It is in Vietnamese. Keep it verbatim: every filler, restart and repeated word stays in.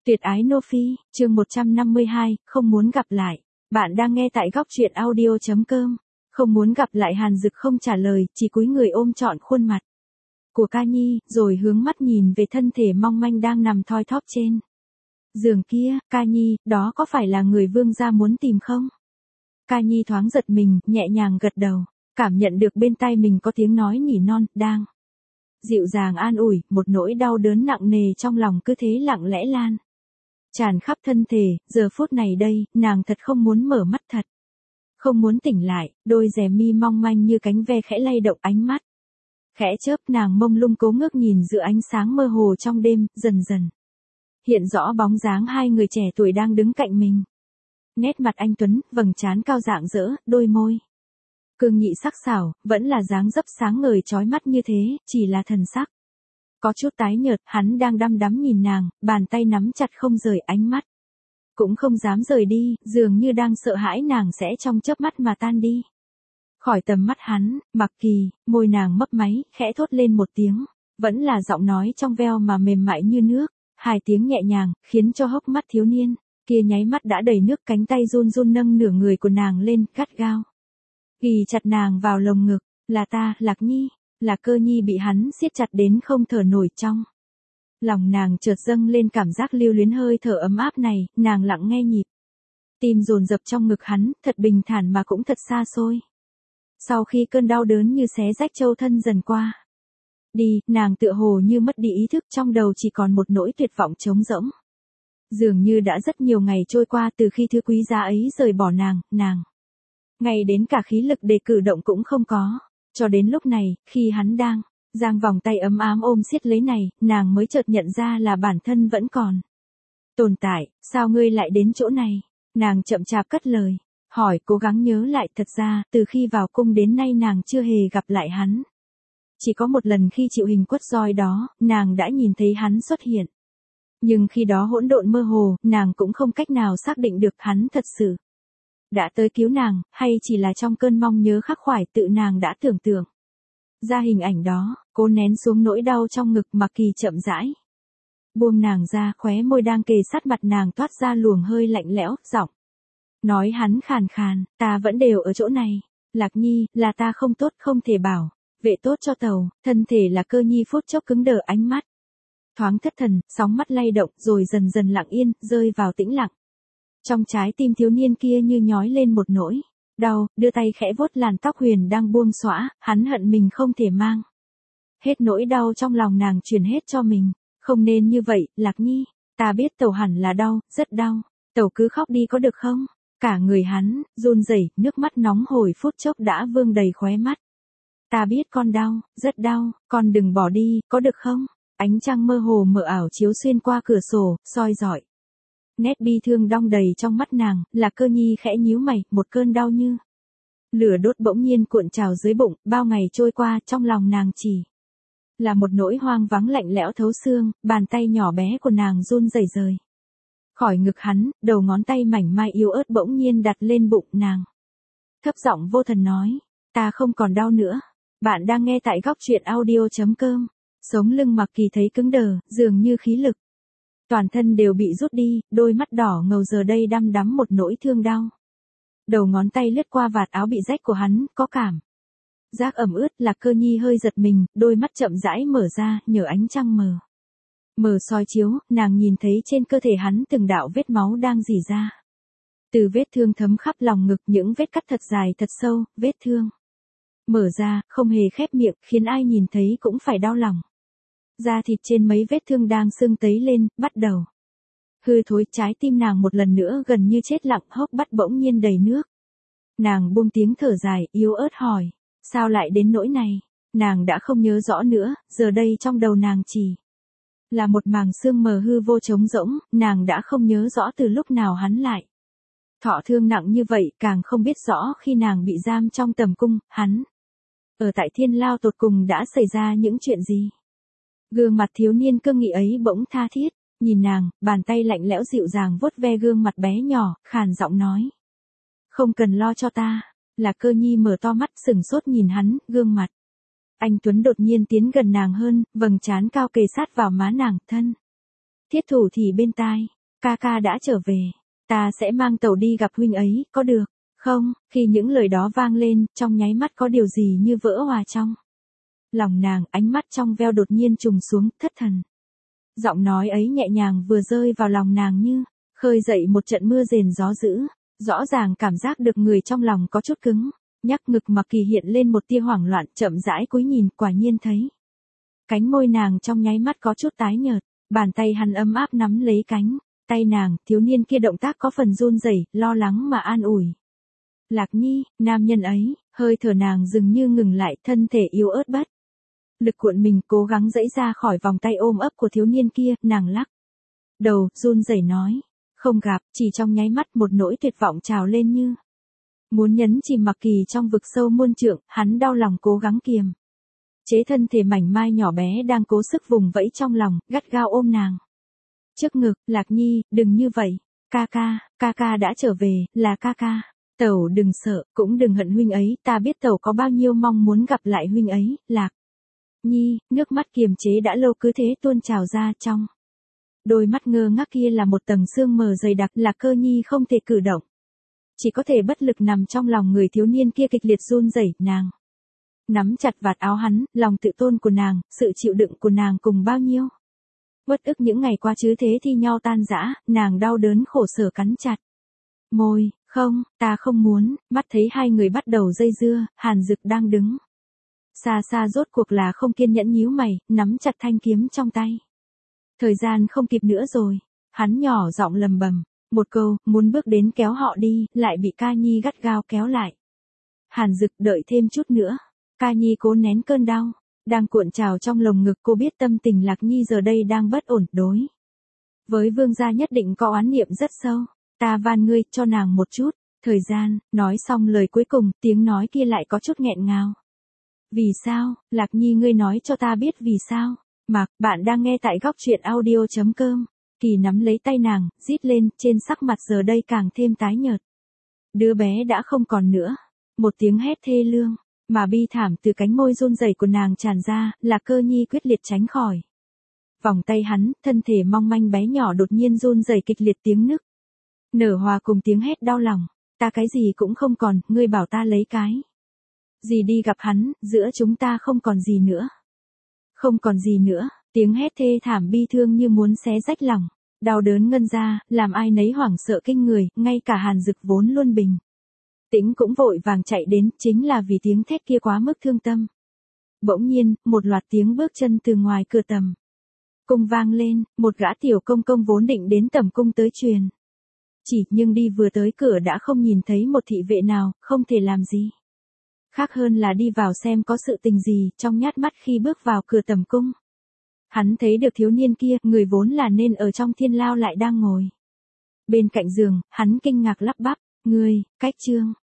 Tuyệt ái Nô Phi, chương một trăm năm mươi hai, không muốn gặp lại. Bạn đang nghe tại góc truyện audio chấm com. Không muốn gặp lại Hàn Dực không trả lời, chỉ cúi người ôm trọn khuôn mặt của Ca Nhi, rồi hướng mắt nhìn về thân thể mong manh đang nằm thoi thóp trên giường kia. Ca Nhi, đó có phải là người vương gia muốn tìm không? Ca Nhi thoáng giật mình, nhẹ nhàng gật đầu, cảm nhận được bên tai mình có tiếng nói nỉ non, đang dịu dàng an ủi. Một nỗi đau đớn nặng nề trong lòng cứ thế lặng lẽ lan tràn khắp thân thể. Giờ phút này đây, nàng thật không muốn mở mắt, thật không muốn tỉnh lại. Đôi rè mi mong manh như cánh ve khẽ lay động, ánh mắt khẽ chớp, nàng mông lung cố ngước nhìn giữa ánh sáng mơ hồ trong đêm. Dần dần hiện rõ bóng dáng hai người trẻ tuổi đang đứng cạnh mình. Nét mặt anh tuấn, vầng trán cao rạng rỡ, đôi môi cương nghị sắc sảo, vẫn là dáng dấp sáng ngời chói mắt như thế, chỉ là thần sắc có chút tái nhợt. Hắn đang đăm đắm nhìn nàng, bàn tay nắm chặt không rời, ánh mắt cũng không dám rời đi, dường như đang sợ hãi nàng sẽ trong chớp mắt mà tan đi khỏi tầm mắt hắn. Mặc Kỳ, môi nàng mấp máy, khẽ thốt lên một tiếng, vẫn là giọng nói trong veo mà mềm mại như nước. Hai tiếng nhẹ nhàng, khiến cho hốc mắt thiếu niên kia nháy mắt đã đầy nước. Cánh tay run run nâng nửa người của nàng lên, gắt gao ghì chặt nàng vào lồng ngực. Là ta, Lạc Nhi. Là Cơ Nhi bị hắn siết chặt đến không thở nổi. Trong lòng nàng chợt dâng lên cảm giác lưu luyến hơi thở ấm áp này. Nàng lặng nghe nhịp tim dồn dập trong ngực hắn, thật bình thản mà cũng thật xa xôi. Sau khi cơn đau đớn như xé rách châu thân dần qua đi, nàng tựa hồ như mất đi ý thức, trong đầu chỉ còn một nỗi tuyệt vọng trống rỗng. Dường như đã rất nhiều ngày trôi qua từ khi thứ quý giá ấy rời bỏ nàng, nàng ngay đến cả khí lực để cử động cũng không có. Cho đến lúc này, khi hắn đang giang vòng tay ấm ám ôm siết lấy này, nàng mới chợt nhận ra là bản thân vẫn còn tồn tại. Sao ngươi lại đến chỗ này? Nàng chậm chạp cất lời hỏi, cố gắng nhớ lại. Thật ra, từ khi vào cung đến nay nàng chưa hề gặp lại hắn. Chỉ có một lần khi chịu hình quất roi đó, nàng đã nhìn thấy hắn xuất hiện. Nhưng khi đó hỗn độn mơ hồ, nàng cũng không cách nào xác định được hắn thật sự đã tới cứu nàng, hay chỉ là trong cơn mong nhớ khắc khoải tự nàng đã tưởng tượng ra hình ảnh đó. Cố nén xuống nỗi đau trong ngực, Mặc Kỳ chậm rãi buông nàng ra, khóe môi đang kề sát mặt nàng toát ra luồng hơi lạnh lẽo. Giọng nói hắn khàn khàn, ta vẫn đều ở chỗ này. Lạc Nhi, là ta không tốt, không thể bảo vệ tốt cho tàu. Thân thể là Cơ Nhi phút chốc cứng đờ, ánh mắt thoáng thất thần, sóng mắt lay động, rồi dần dần lặng yên, rơi vào tĩnh lặng. Trong trái tim thiếu niên kia như nhói lên một nỗi đau, đưa tay khẽ vuốt làn tóc huyền đang buông xõa. Hắn hận mình không thể mang hết nỗi đau trong lòng nàng truyền hết cho mình. Không nên như vậy, Lạc Nhi. Ta biết tàu hẳn là đau, rất đau. Tàu cứ khóc đi có được không? Cả người hắn run rẩy, nước mắt nóng hổi phút chốc đã vương đầy khóe mắt. Ta biết con đau, rất đau, con đừng bỏ đi, có được không? Ánh trăng mơ hồ mờ ảo chiếu xuyên qua cửa sổ, soi rọi nét bi thương đong đầy trong mắt nàng. Là Cơ Nhi khẽ nhíu mày, một cơn đau như lửa đốt bỗng nhiên cuộn trào dưới bụng. Bao ngày trôi qua, trong lòng nàng chỉ là một nỗi hoang vắng lạnh lẽo thấu xương. Bàn tay nhỏ bé của nàng run rẩy rời khỏi ngực hắn, đầu ngón tay mảnh mai yếu ớt bỗng nhiên đặt lên bụng nàng. Thấp giọng vô thần nói, ta không còn đau nữa. Bạn đang nghe tại góc truyện audio chấm com. Sống lưng Mặc Kỳ thấy cứng đờ, dường như khí lực toàn thân đều bị rút đi, đôi mắt đỏ ngầu giờ đây đăm đắm một nỗi thương đau. Đầu ngón tay lướt qua vạt áo bị rách của hắn, có cảm giác ẩm ướt. Là Cơ Nhi hơi giật mình, đôi mắt chậm rãi mở ra, nhờ ánh trăng mờ mờ soi chiếu, nàng nhìn thấy trên cơ thể hắn từng đạo vết máu đang rỉ ra. Từ vết thương thấm khắp lòng ngực, những vết cắt thật dài thật sâu. Vết thương mở ra, không hề khép miệng, khiến ai nhìn thấy cũng phải đau lòng. Da thịt trên mấy vết thương đang sưng tấy lên, bắt đầu hư thối. Trái tim nàng một lần nữa gần như chết lặng, hốc mắt bỗng nhiên đầy nước. Nàng buông tiếng thở dài, yếu ớt hỏi, sao lại đến nỗi này? Nàng đã không nhớ rõ nữa, giờ đây trong đầu nàng chỉ là một màng sương mờ hư vô trống rỗng. Nàng đã không nhớ rõ từ lúc nào hắn lại thọ thương nặng như vậy, càng không biết rõ khi nàng bị giam trong tầm cung, hắn ở tại Thiên Lao tột cùng đã xảy ra những chuyện gì. Gương mặt thiếu niên cương nghị ấy bỗng tha thiết nhìn nàng, bàn tay lạnh lẽo dịu dàng vuốt ve gương mặt bé nhỏ, khàn giọng nói, không cần lo cho ta. Là Cơ Nhi mở to mắt sừng sốt nhìn hắn, gương mặt anh tuấn đột nhiên tiến gần nàng hơn, vầng trán cao kề sát vào má nàng. Thân thiết thủ thì bên tai, ca ca đã trở về, ta sẽ mang tàu đi gặp huynh ấy, có được không? Khi những lời đó vang lên, trong nháy mắt có điều gì như vỡ hòa trong lòng nàng, ánh mắt trong veo đột nhiên trùng xuống, thất thần. Giọng nói ấy nhẹ nhàng vừa rơi vào lòng nàng như khơi dậy một trận mưa rền gió dữ, rõ ràng cảm giác được người trong lòng có chút cứng, nhắc ngực Mặc Kỳ hiện lên một tia hoảng loạn, chậm rãi cúi nhìn, quả nhiên thấy cánh môi nàng trong nháy mắt có chút tái nhợt, bàn tay hắn ấm áp nắm lấy cánh tay nàng, thiếu niên kia động tác có phần run rẩy, lo lắng mà an ủi. Lạc Nhi, nam nhân ấy, hơi thở nàng dường như ngừng lại, thân thể yếu ớt bất lực cuộn mình cố gắng giãy ra khỏi vòng tay ôm ấp của thiếu niên kia, nàng lắc đầu, run rẩy nói, không gặp, chỉ trong nháy mắt một nỗi tuyệt vọng trào lên như muốn nhấn chìm Mặc Kỳ trong vực sâu muôn trượng, hắn đau lòng cố gắng kiềm chế thân thể mảnh mai nhỏ bé đang cố sức vùng vẫy trong lòng, gắt gao ôm nàng trước ngực. Lạc Nhi, đừng như vậy, ca ca, ca ca đã trở về, là ca ca. Tẩu đừng sợ, cũng đừng hận huynh ấy, ta biết tẩu có bao nhiêu mong muốn gặp lại huynh ấy. Lạc Nhi, nước mắt kiềm chế đã lâu cứ thế tuôn trào ra, trong đôi mắt ngơ ngác kia là một tầng sương mờ dày đặc. Lạc Cơ Nhi không thể cử động, chỉ có thể bất lực nằm trong lòng người thiếu niên kia kịch liệt run rẩy. Nàng nắm chặt vạt áo hắn, lòng tự tôn của nàng, sự chịu đựng của nàng cùng bao nhiêu uất ức những ngày qua chứ thế thi nhau tan rã, nàng đau đớn khổ sở cắn chặt môi. Không, ta không muốn. Mắt thấy hai người bắt đầu dây dưa, Hàn Dực đang đứng xa xa rốt cuộc là không kiên nhẫn nhíu mày, nắm chặt thanh kiếm trong tay. Thời gian không kịp nữa rồi. Hắn nhỏ giọng lầm bầm một câu, muốn bước đến kéo họ đi, lại bị Ca Nhi gắt gao kéo lại. Hàn Dực, đợi thêm chút nữa. Ca Nhi cố nén cơn đau đang cuộn trào trong lồng ngực, cô biết tâm tình Lạc Nhi giờ đây đang bất ổn, đối với vương gia nhất định có oán niệm rất sâu. Ta van ngươi, cho nàng một chút thời gian. Nói xong lời cuối cùng, tiếng nói kia lại có chút nghẹn ngào. Vì sao? Lạc Nhi, ngươi nói cho ta biết vì sao. Mặc, bạn đang nghe tại góc truyện audio chấm com. Kỳ nắm lấy tay nàng, rít lên, trên sắc mặt giờ đây càng thêm tái nhợt. Đứa bé đã không còn nữa. Một tiếng hét thê lương mà bi thảm từ cánh môi run rẩy của nàng tràn ra. Lạc Cơ Nhi quyết liệt tránh khỏi vòng tay hắn, thân thể mong manh bé nhỏ đột nhiên run rẩy kịch liệt, tiếng nức nở hòa cùng tiếng hét đau lòng. Ta cái gì cũng không còn, ngươi bảo ta lấy cái gì đi gặp hắn, giữa chúng ta không còn gì nữa. Không còn gì nữa. Tiếng hét thê thảm bi thương như muốn xé rách lòng, đau đớn ngân ra, làm ai nấy hoảng sợ kinh người, ngay cả Hàn Dực vốn luôn bình tĩnh cũng vội vàng chạy đến, chính là vì tiếng thét kia quá mức thương tâm. Bỗng nhiên, một loạt tiếng bước chân từ ngoài cửa tầm cung vang lên, một gã tiểu công công vốn định đến tầm cung tới truyền chỉ, nhưng đi vừa tới cửa đã không nhìn thấy một thị vệ nào, không thể làm gì khác hơn là đi vào xem có sự tình gì. Trong nhát mắt khi bước vào cửa tầm cung, hắn thấy được thiếu niên kia, người vốn là nên ở trong thiên lao lại đang ngồi bên cạnh giường. Hắn kinh ngạc lắp bắp, ngươi, Cách Trương,